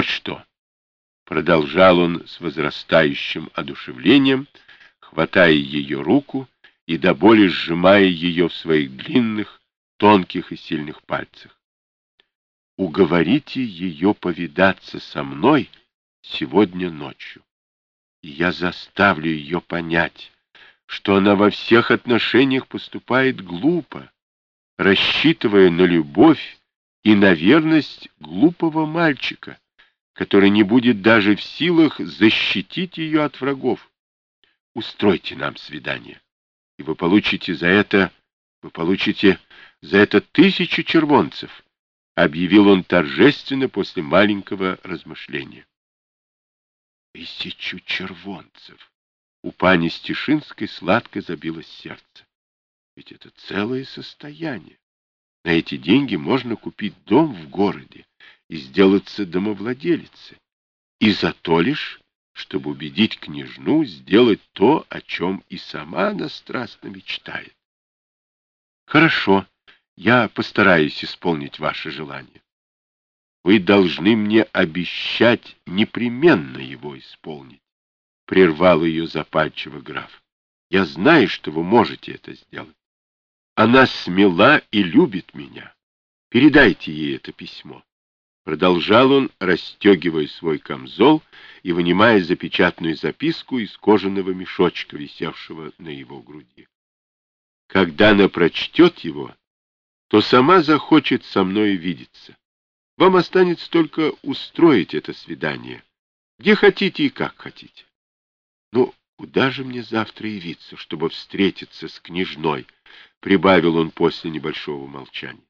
Вот что, продолжал он с возрастающим одушевлением, хватая ее руку и до боли сжимая ее в своих длинных, тонких и сильных пальцах. Уговорите ее повидаться со мной сегодня ночью, и я заставлю ее понять, что она во всех отношениях поступает глупо, рассчитывая на любовь и на верность глупого мальчика, который не будет даже в силах защитить ее от врагов. Устройте нам свидание, и вы получите за это 1000 червонцев, объявил он торжественно после маленького размышления. 1000 червонцев! У пани Стешинской сладко забилось сердце. Ведь это целое состояние. На эти деньги можно купить дом в городе и сделаться домовладелицей. И за то лишь, чтобы убедить княжну сделать то, о чем и сама она страстно мечтает. Хорошо, я постараюсь исполнить ваше желание. Вы должны мне обещать непременно его исполнить, прервал ее запальчиво граф. Я знаю, что вы можете это сделать. Она смела и любит меня. Передайте ей это письмо. Продолжал он, расстегивая свой камзол и вынимая запечатанную записку из кожаного мешочка, висевшего на его груди. Когда она прочтет его, то сама захочет со мной видеться. Вам останется только устроить это свидание, где хотите и как хотите. Ну, куда же мне завтра явиться, чтобы встретиться с княжной? Прибавил он после небольшого молчания.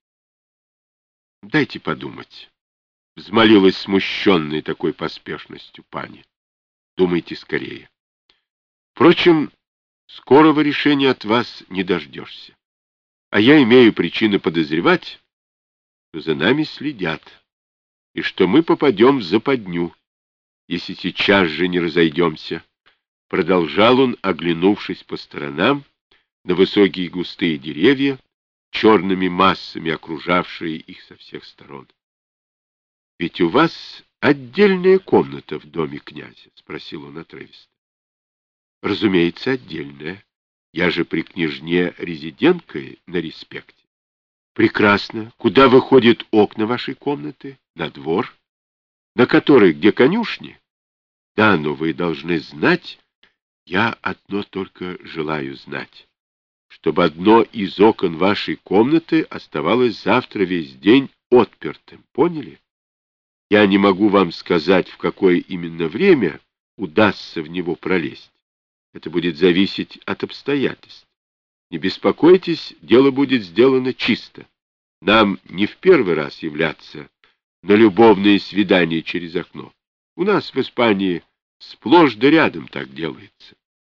Дайте подумать. Взмолилась смущенной такой поспешностью пани. Думайте скорее. Впрочем, скорого решения от вас не дождешься. А я имею причины подозревать, что за нами следят, и что мы попадем в западню, если сейчас же не разойдемся. Продолжал он, оглянувшись по сторонам, на высокие густые деревья, черными массами окружавшие их со всех сторон. — Ведь у вас отдельная комната в доме князя? — спросил он отрывисто. — Разумеется, отдельная. Я же при княжне резиденткой на респекте. — Прекрасно. Куда выходят окна вашей комнаты? На двор? На который, где конюшни? Да, но вы должны знать, я одно только желаю знать, чтобы одно из окон вашей комнаты оставалось завтра весь день отпертым. Поняли? Я не могу вам сказать, в какое именно время удастся в него пролезть. Это будет зависеть от обстоятельств. Не беспокойтесь, дело будет сделано чисто. Нам не в первый раз являться на любовные свидания через окно. У нас в Испании сплошь да рядом так делается.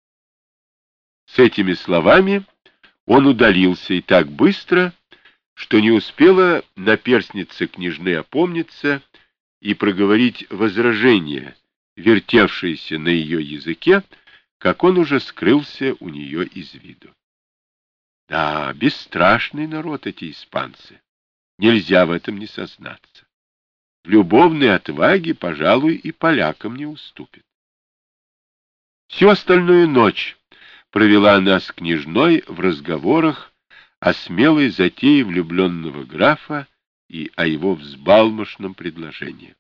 С этими словами он удалился и так быстро, что не успела наперсница княжны опомниться и проговорить возражение, вертевшееся на ее языке, как он уже скрылся у нее из виду. Да, бесстрашный народ эти испанцы. Нельзя в этом не сознаться. В любовной отваге, пожалуй, и полякам не уступит. Всю остальную ночь провела она с княжной в разговорах о смелой затее влюбленного графа и о его взбалмошном предложении.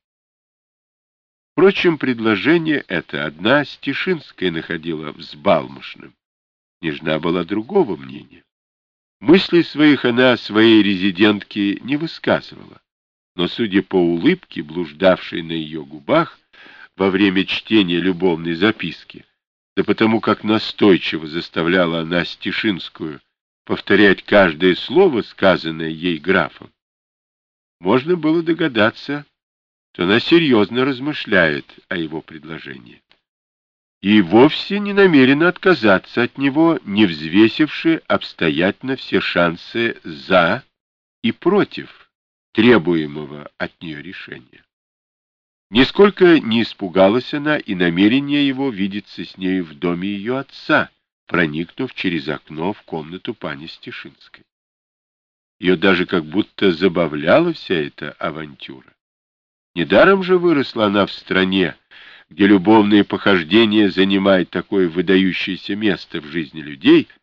Впрочем, предложение это одна Стешинская находила взбалмошным. Княжна была другого мнения. Мыслей своих она своей резидентке не высказывала, но, судя по улыбке, блуждавшей на ее губах во время чтения любовной записки, да потому как настойчиво заставляла она Стешинскую повторять каждое слово, сказанное ей графом, можно было догадаться, что она серьезно размышляет о его предложении и вовсе не намерена отказаться от него, не взвесивши обстоятельно все шансы «за» и «против» требуемого от нее решения. Нисколько не испугалась она и намерения его видеться с нею в доме ее отца, проникнув через окно в комнату пани Стешинской. Ее даже как будто забавляла вся эта авантюра. Недаром же выросла она в стране, где любовные похождения занимают такое выдающееся место в жизни людей,